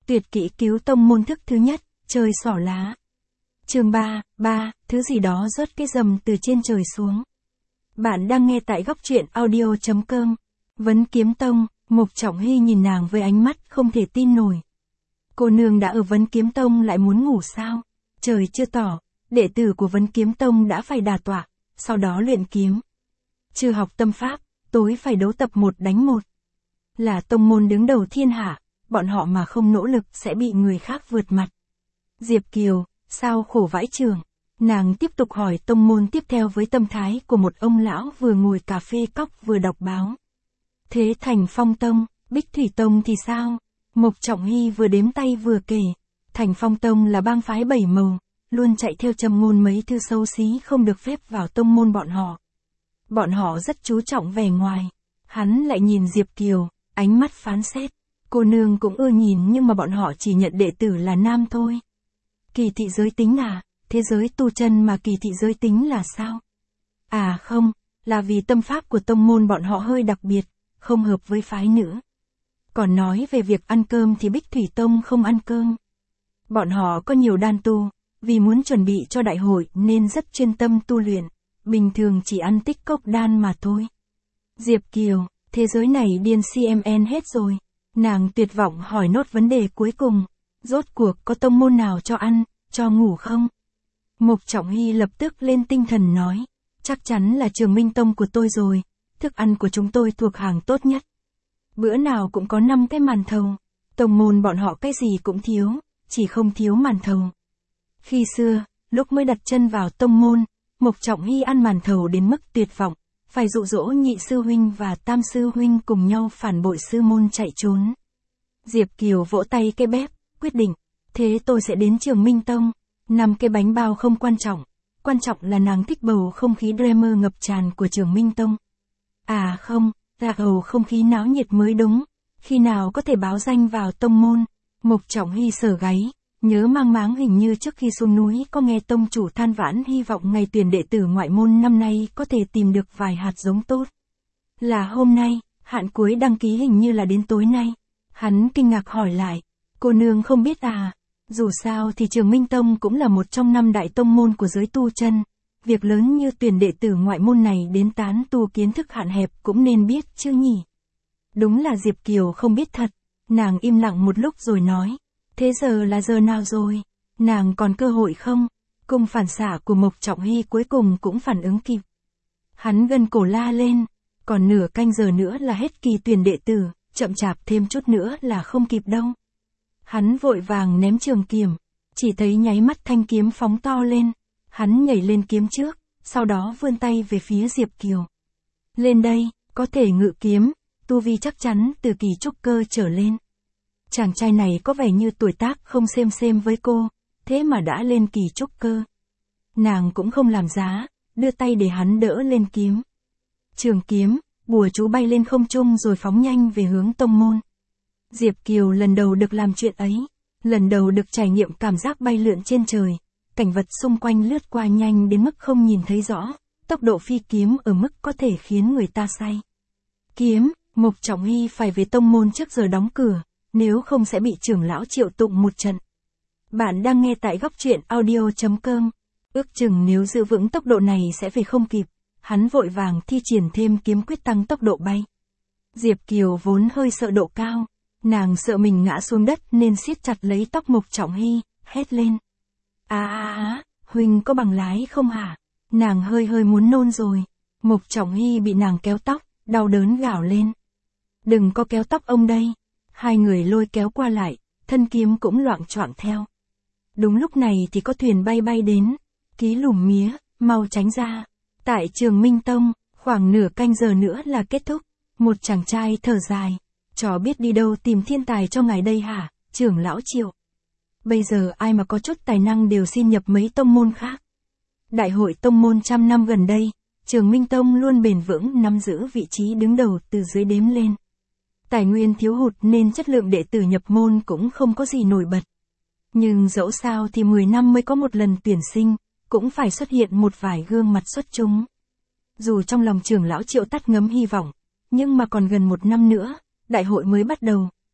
Tuyệt kỹ cứu tông môn thức thứ nhất, chơi xỏ lá. Chương 3, thứ gì đó rớt cái rầm từ trên trời xuống. Bạn đang nghe tại góc truyện audio.com. Vấn Kiếm Tông, Mục Trọng Hy nhìn nàng với ánh mắt không thể tin nổi. Cô nương đã ở Vấn Kiếm Tông lại muốn ngủ sao? Trời chưa tỏ, đệ tử của Vấn Kiếm Tông đã phải đả tọa, sau đó luyện kiếm. Chưa học tâm pháp, tối phải đấu tập 1 đánh 1. Là tông môn đứng đầu thiên hạ, bọn họ mà không nỗ lực sẽ bị người khác vượt mặt. Diệp Kiều, sao khổ vãi trường? Nàng tiếp tục hỏi tông môn tiếp theo với tâm thái của một ông lão vừa ngồi cà phê cóc vừa đọc báo. Thế Thành Phong Tông, Bích Thủy Tông thì sao? Mục Trọng Hy vừa đếm tay vừa kể. Thành Phong Tông là bang phái 7 màu, luôn chạy theo châm ngôn mấy thứ xấu xí không được phép vào tông môn bọn họ. Bọn họ rất chú trọng vẻ ngoài. Hắn lại nhìn Diệp Kiều, ánh mắt phán xét. Cô nương cũng ưa nhìn nhưng mà bọn họ chỉ nhận đệ tử là nam thôi. Kỳ thị giới tính à? Thế giới tu chân mà kỳ thị giới tính là sao? À không, là vì tâm pháp của tông môn bọn họ hơi đặc biệt, không hợp với phái nữ. Còn nói về việc ăn cơm thì Bích Thủy Tông không ăn cơm. Bọn họ có nhiều đan tu, vì muốn chuẩn bị cho đại hội nên rất chuyên tâm tu luyện, bình thường chỉ ăn tích cốc đan mà thôi. Diệp Kiều, thế giới này điên CMN hết rồi. Nàng tuyệt vọng hỏi nốt vấn đề cuối cùng. Rốt cuộc có tông môn nào cho ăn, cho ngủ không? Mục Trọng Hy lập tức lên tinh thần nói. Chắc chắn là Trường Minh Tông của tôi rồi. Thức ăn của chúng tôi thuộc hàng tốt nhất. Bữa nào cũng có 5 cái màn thầu. Tông môn bọn họ cái gì cũng thiếu, chỉ không thiếu màn thầu. Khi xưa, lúc mới đặt chân vào tông môn, Mục Trọng Hy ăn màn thầu đến mức tuyệt vọng. Phải dụ dỗ nhị sư huynh và tam sư huynh cùng nhau phản bội sư môn chạy trốn. Diệp Kiều vỗ tay cái bếp, quyết định. Thế tôi sẽ đến Trường Minh Tông. 5 cái bánh bao không quan trọng là nàng thích bầu không khí dreamer ngập tràn của Trường Minh Tông. À không, là bầu không khí náo nhiệt mới đúng. Khi nào có thể báo danh vào tông môn? Mục Trọng Hy sờ gáy, nhớ mang máng hình như trước khi xuống núi có nghe tông chủ than vãn hy vọng ngày tuyển đệ tử ngoại môn năm nay có thể tìm được vài hạt giống tốt. Là hôm nay, hạn cuối đăng ký hình như là đến tối nay. Hắn kinh ngạc hỏi lại, cô nương không biết à? Dù sao thì Trường Minh Tông cũng là một trong 5 đại tông môn của giới tu chân. Việc lớn như tuyển đệ tử ngoại môn này đến tán tu kiến thức hạn hẹp cũng nên biết chứ nhỉ? Đúng là Diệp Kiều không biết thật. Nàng im lặng một lúc rồi nói. Thế giờ là giờ nào rồi? Nàng còn cơ hội không? Cung phản xạ của Mục Trọng Hy cuối cùng cũng phản ứng kịp. Hắn gân cổ la lên. Còn nửa canh giờ nữa là hết kỳ tuyển đệ tử, chậm chạp thêm chút nữa là không kịp đâu. Hắn vội vàng ném trường kiếm, chỉ thấy nháy mắt thanh kiếm phóng to lên. Hắn nhảy lên kiếm trước, sau đó vươn tay về phía Diệp Kiều. Lên đây, có thể ngự kiếm, tu vi chắc chắn từ kỳ trúc cơ trở lên. Chàng trai này có vẻ như tuổi tác không xem với cô, thế mà đã lên kỳ trúc cơ. Nàng cũng không làm giá, đưa tay để hắn đỡ lên kiếm. Trường kiếm, bùa chú bay lên không trung rồi phóng nhanh về hướng tông môn. Diệp Kiều lần đầu được làm chuyện ấy, lần đầu được trải nghiệm cảm giác bay lượn trên trời, cảnh vật xung quanh lướt qua nhanh đến mức không nhìn thấy rõ, tốc độ phi kiếm ở mức có thể khiến người ta say. Kiếm, Mục Trọng Hy phải về tông môn trước giờ đóng cửa, nếu không sẽ bị trưởng lão triệu tụng một trận. Bạn đang nghe tại góc truyện audio.com. Ước chừng nếu giữ vững tốc độ này sẽ về không kịp. Hắn vội vàng thi triển thêm kiếm quyết tăng tốc độ bay. Diệp Kiều vốn hơi sợ độ cao. Nàng sợ mình ngã xuống đất nên siết chặt lấy tóc Mục Trọng Hy, hét lên. Huynh có bằng lái không hả? Nàng hơi muốn nôn rồi. Mục Trọng Hy bị nàng kéo tóc, đau đớn gào lên. Đừng có kéo tóc ông đây. Hai người lôi kéo qua lại, thân kiếm cũng loạng choạng theo. Đúng lúc này thì có thuyền bay đến. Ký Lùm Mía, mau tránh ra. Tại Trường Minh Tông, khoảng nửa canh giờ nữa là kết thúc. Một chàng trai thở dài. Chó biết đi đâu tìm thiên tài cho ngài đây hả, trưởng lão Triệu? Bây giờ ai mà có chút tài năng đều xin nhập mấy tông môn khác. Đại hội tông môn trăm năm gần đây, Trường Minh Tông luôn bền vững nắm giữ vị trí đứng đầu từ dưới đếm lên. Tài nguyên thiếu hụt nên chất lượng đệ tử nhập môn cũng không có gì nổi bật. Nhưng dẫu sao thì 10 năm mới có một lần tuyển sinh, cũng phải xuất hiện một vài gương mặt xuất chúng. Dù trong lòng trưởng lão Triệu tắt ngấm hy vọng, nhưng mà còn gần 1 năm nữa, đại hội mới bắt đầu,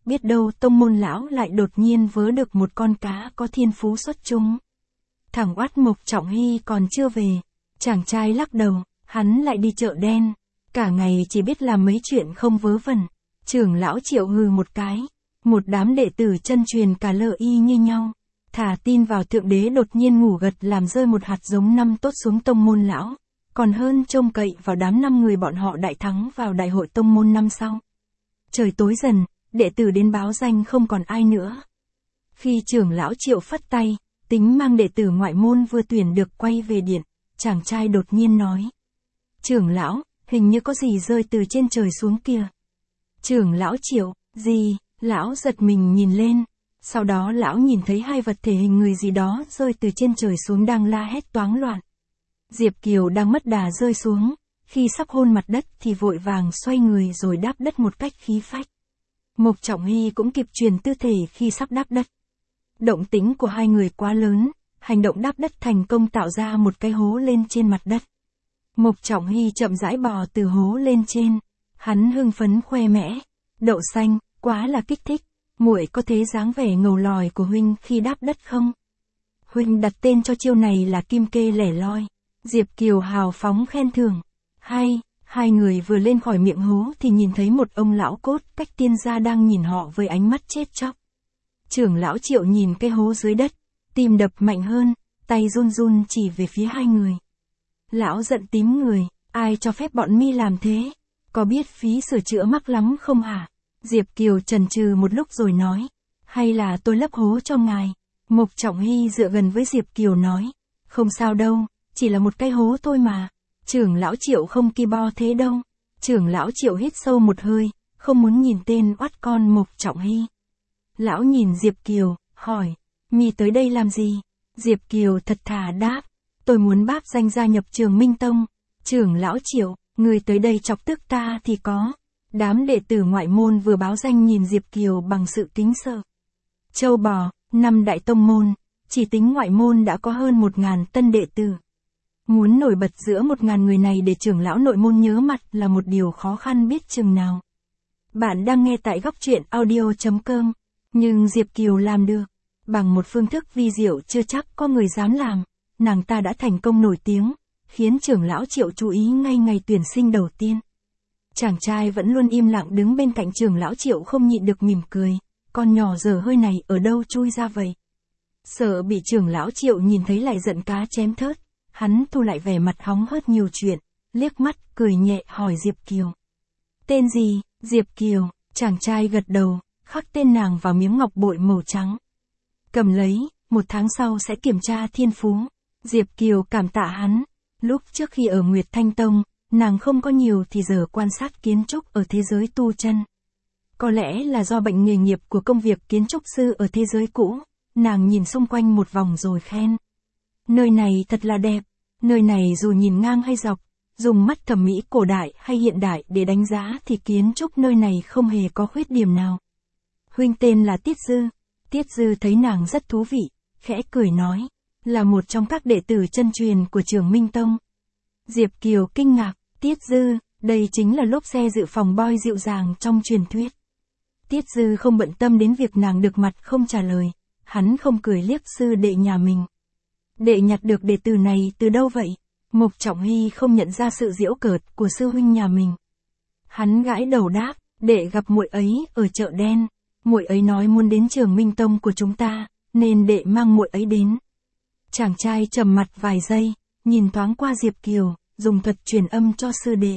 biết đâu tông môn lão lại đột nhiên vớ được một con cá có thiên phú xuất chúng. Thằng oát Mộc Trọng Hy còn chưa về, chàng trai lắc đầu, hắn lại đi chợ đen, cả ngày chỉ biết làm mấy chuyện không vớ vẩn. Trưởng lão Triệu hừ một cái, một đám đệ tử chân truyền cả lơ y như nhau, thả tin vào thượng đế đột nhiên ngủ gật làm rơi một hạt giống năm tốt xuống tông môn lão, còn hơn trông cậy vào đám 5 người bọn họ đại thắng vào đại hội tông môn năm sau. Trời tối dần, đệ tử đến báo danh không còn ai nữa. Khi trưởng lão Triệu phất tay, tính mang đệ tử ngoại môn vừa tuyển được quay về điện, chàng trai đột nhiên nói. Trưởng lão, hình như có gì rơi từ trên trời xuống kìa. Trưởng lão Triệu, gì? Lão giật mình nhìn lên, sau đó lão nhìn thấy 2 vật thể hình người gì đó rơi từ trên trời xuống đang la hét toáng loạn. Diệp Kiều đang mất đà rơi xuống, khi sắp hôn mặt đất thì vội vàng xoay người rồi đáp đất một cách khí phách. Mộc Trọng Hy cũng kịp chuyển tư thể khi sắp đáp đất. Động tĩnh của 2 người quá lớn, hành động đáp đất thành công tạo ra một cái hố lên trên mặt đất. Mộc Trọng Hy chậm rãi bò từ hố lên trên, hắn hưng phấn khoe mẽ, đậu xanh, quá là kích thích, muội có thấy dáng vẻ ngầu lòi của huynh khi đáp đất không? Huynh đặt tên cho chiêu này là Kim Kê Lẻ Loi. Diệp Kiều hào phóng khen thưởng. Hay, 2 người vừa lên khỏi miệng hố thì nhìn thấy một ông lão cốt cách tiên gia đang nhìn họ với ánh mắt chết chóc. Trưởng lão Triệu nhìn cái hố dưới đất, tim đập mạnh hơn, tay run run chỉ về phía 2 người. Lão giận tím người, ai cho phép bọn mi làm thế? Có biết phí sửa chữa mắc lắm không hả? Diệp Kiều chần chừ một lúc rồi nói, hay là tôi lấp hố cho ngài? Mộc Trọng Hy dựa gần với Diệp Kiều nói, không sao đâu, chỉ là một cái hố thôi mà. Trưởng lão Triệu không ki bo thế đâu. Trưởng lão Triệu hít sâu một hơi, không muốn nhìn tên oát con Mộc Trọng Hy. Lão nhìn Diệp Kiều, hỏi, mi tới đây làm gì? Diệp Kiều thật thà đáp, tôi muốn báp danh gia nhập Trường Minh Tông. Trưởng lão Triệu, người tới đây chọc tức ta thì có. Đám đệ tử ngoại môn vừa báo danh nhìn Diệp Kiều bằng sự kính sợ. Châu bò, 5 đại tông môn, chỉ tính ngoại môn đã có hơn 1000 tân đệ tử. Muốn nổi bật giữa 1000 người này để trưởng lão nội môn nhớ mặt là một điều khó khăn biết chừng nào. Bạn đang nghe tại góc truyện audio.com, nhưng Diệp Kiều làm được. Bằng một phương thức vi diệu chưa chắc có người dám làm, nàng ta đã thành công nổi tiếng, khiến trưởng lão Triệu chú ý ngay ngày tuyển sinh đầu tiên. Chàng trai vẫn luôn im lặng đứng bên cạnh trưởng lão Triệu không nhịn được mỉm cười, con nhỏ dở hơi này ở đâu chui ra vậy? Sợ bị trưởng lão Triệu nhìn thấy lại giận cá chém thớt, hắn thu lại vẻ mặt hóng hớt nhiều chuyện, liếc mắt, cười nhẹ hỏi Diệp Kiều. Tên gì? Diệp Kiều, chàng trai gật đầu, khắc tên nàng vào miếng ngọc bội màu trắng. Cầm lấy, 1 tháng sau sẽ kiểm tra thiên phú. Diệp Kiều cảm tạ hắn, lúc trước khi ở Nguyệt Thanh Tông, nàng không có nhiều thì giờ quan sát kiến trúc ở thế giới tu chân. Có lẽ là do bệnh nghề nghiệp của công việc kiến trúc sư ở thế giới cũ, nàng nhìn xung quanh một vòng rồi khen. Nơi này thật là đẹp, nơi này dù nhìn ngang hay dọc, dùng mắt thẩm mỹ cổ đại hay hiện đại để đánh giá thì kiến trúc nơi này không hề có khuyết điểm nào. Huynh tên là Tiết Dư. Tiết Dư thấy nàng rất thú vị, khẽ cười nói, là một trong các đệ tử chân truyền của Trường Minh Tông. Diệp Kiều kinh ngạc, Tiết Dư, đây chính là lốp xe dự phòng boy dịu dàng trong truyền thuyết. Tiết Dư không bận tâm đến việc nàng được mặt không trả lời, hắn không cười liếc sư đệ nhà mình. Đệ nhặt được đệ tử này từ đâu vậy? Mộc Trọng Hy không nhận ra sự giễu cợt của sư huynh nhà mình. Hắn gãi đầu đáp, đệ gặp muội ấy ở chợ đen. Muội ấy nói muốn đến Trường Minh Tông của chúng ta, nên đệ mang muội ấy đến. Chàng trai trầm mặt vài giây, nhìn thoáng qua Diệp Kiều, dùng thuật truyền âm cho sư đệ.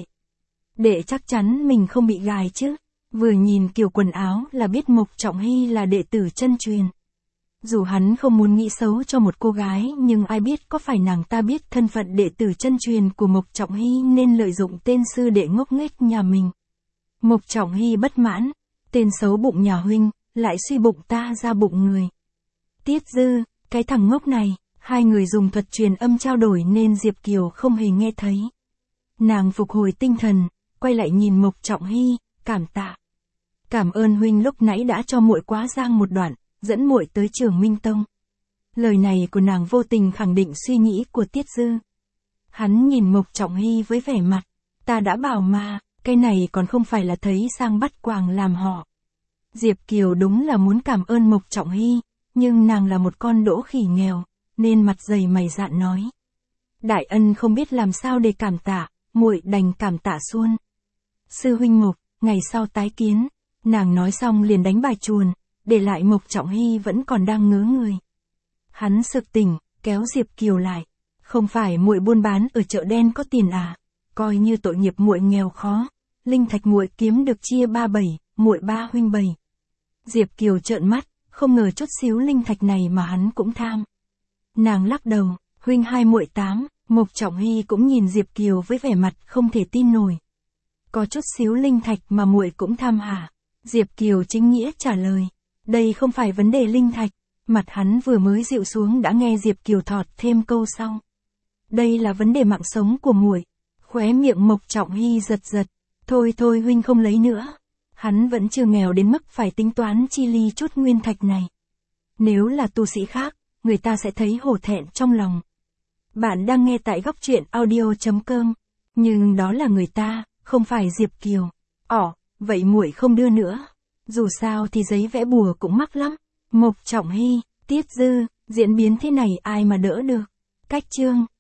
Đệ chắc chắn mình không bị gài chứ? Vừa nhìn kiểu quần áo là biết Mộc Trọng Hy là đệ tử chân truyền. Dù hắn không muốn nghĩ xấu cho một cô gái nhưng ai biết có phải nàng ta biết thân phận đệ tử chân truyền của Mộc Trọng Hy nên lợi dụng tên sư đệ ngốc nghếch nhà mình. Mộc Trọng Hy bất mãn, tên xấu bụng nhà huynh, lại suy bụng ta ra bụng người. Tiết Dư, cái thằng ngốc này, 2 người dùng thuật truyền âm trao đổi nên Diệp Kiều không hề nghe thấy. Nàng phục hồi tinh thần, quay lại nhìn Mộc Trọng Hy, cảm tạ. Cảm ơn huynh lúc nãy đã cho muội quá giang một đoạn, dẫn muội tới Trường Minh Tông. Lời này của nàng vô tình khẳng định suy nghĩ của Tiết Dư. Hắn nhìn Mộc Trọng Hy với vẻ mặt, ta đã bảo mà, cái này còn không phải là thấy sang bắt quàng làm họ. Diệp Kiều đúng là muốn cảm ơn Mộc Trọng Hy, nhưng nàng là một con đỗ khỉ nghèo, nên mặt dày mày dạn nói. Đại ân không biết làm sao để cảm tạ, muội đành cảm tạ suôn. Sư huynh Mộc, ngày sau tái kiến. Nàng nói xong liền đánh bài chuồn, để lại Mộc Trọng Hy vẫn còn đang ngớ người. Hắn sực tỉnh, kéo Diệp Kiều lại. Không phải muội buôn bán ở chợ đen có tiền à? Coi như tội nghiệp muội nghèo khó, linh thạch muội kiếm được chia 3/7, muội 3 huynh 7. Diệp Kiều trợn mắt, không ngờ chút xíu linh thạch này mà hắn cũng tham. Nàng lắc đầu, huynh 2 muội 8, Mộc Trọng Hy cũng nhìn Diệp Kiều với vẻ mặt không thể tin nổi. Có chút xíu linh thạch mà muội cũng tham hả? Diệp Kiều chính nghĩa trả lời, đây không phải vấn đề linh thạch. Mặt hắn vừa mới dịu xuống đã nghe Diệp Kiều thọt thêm câu sau. Đây là vấn đề mạng sống của muội. Khóe miệng Mộc Trọng Hy giật giật. Thôi thôi huynh không lấy nữa. Hắn vẫn chưa nghèo đến mức phải tính toán chi ly chút nguyên thạch này. Nếu là tu sĩ khác, người ta sẽ thấy hổ thẹn trong lòng. Bạn đang nghe tại Góc Truyện Audio.com. Nhưng đó là người ta, không phải Diệp Kiều. Vậy muội không đưa nữa. Dù sao thì giấy vẽ bùa cũng mắc lắm. Mộc Trọng Hy, Tiết Dư, diễn biến thế này ai mà đỡ được. Cách chương.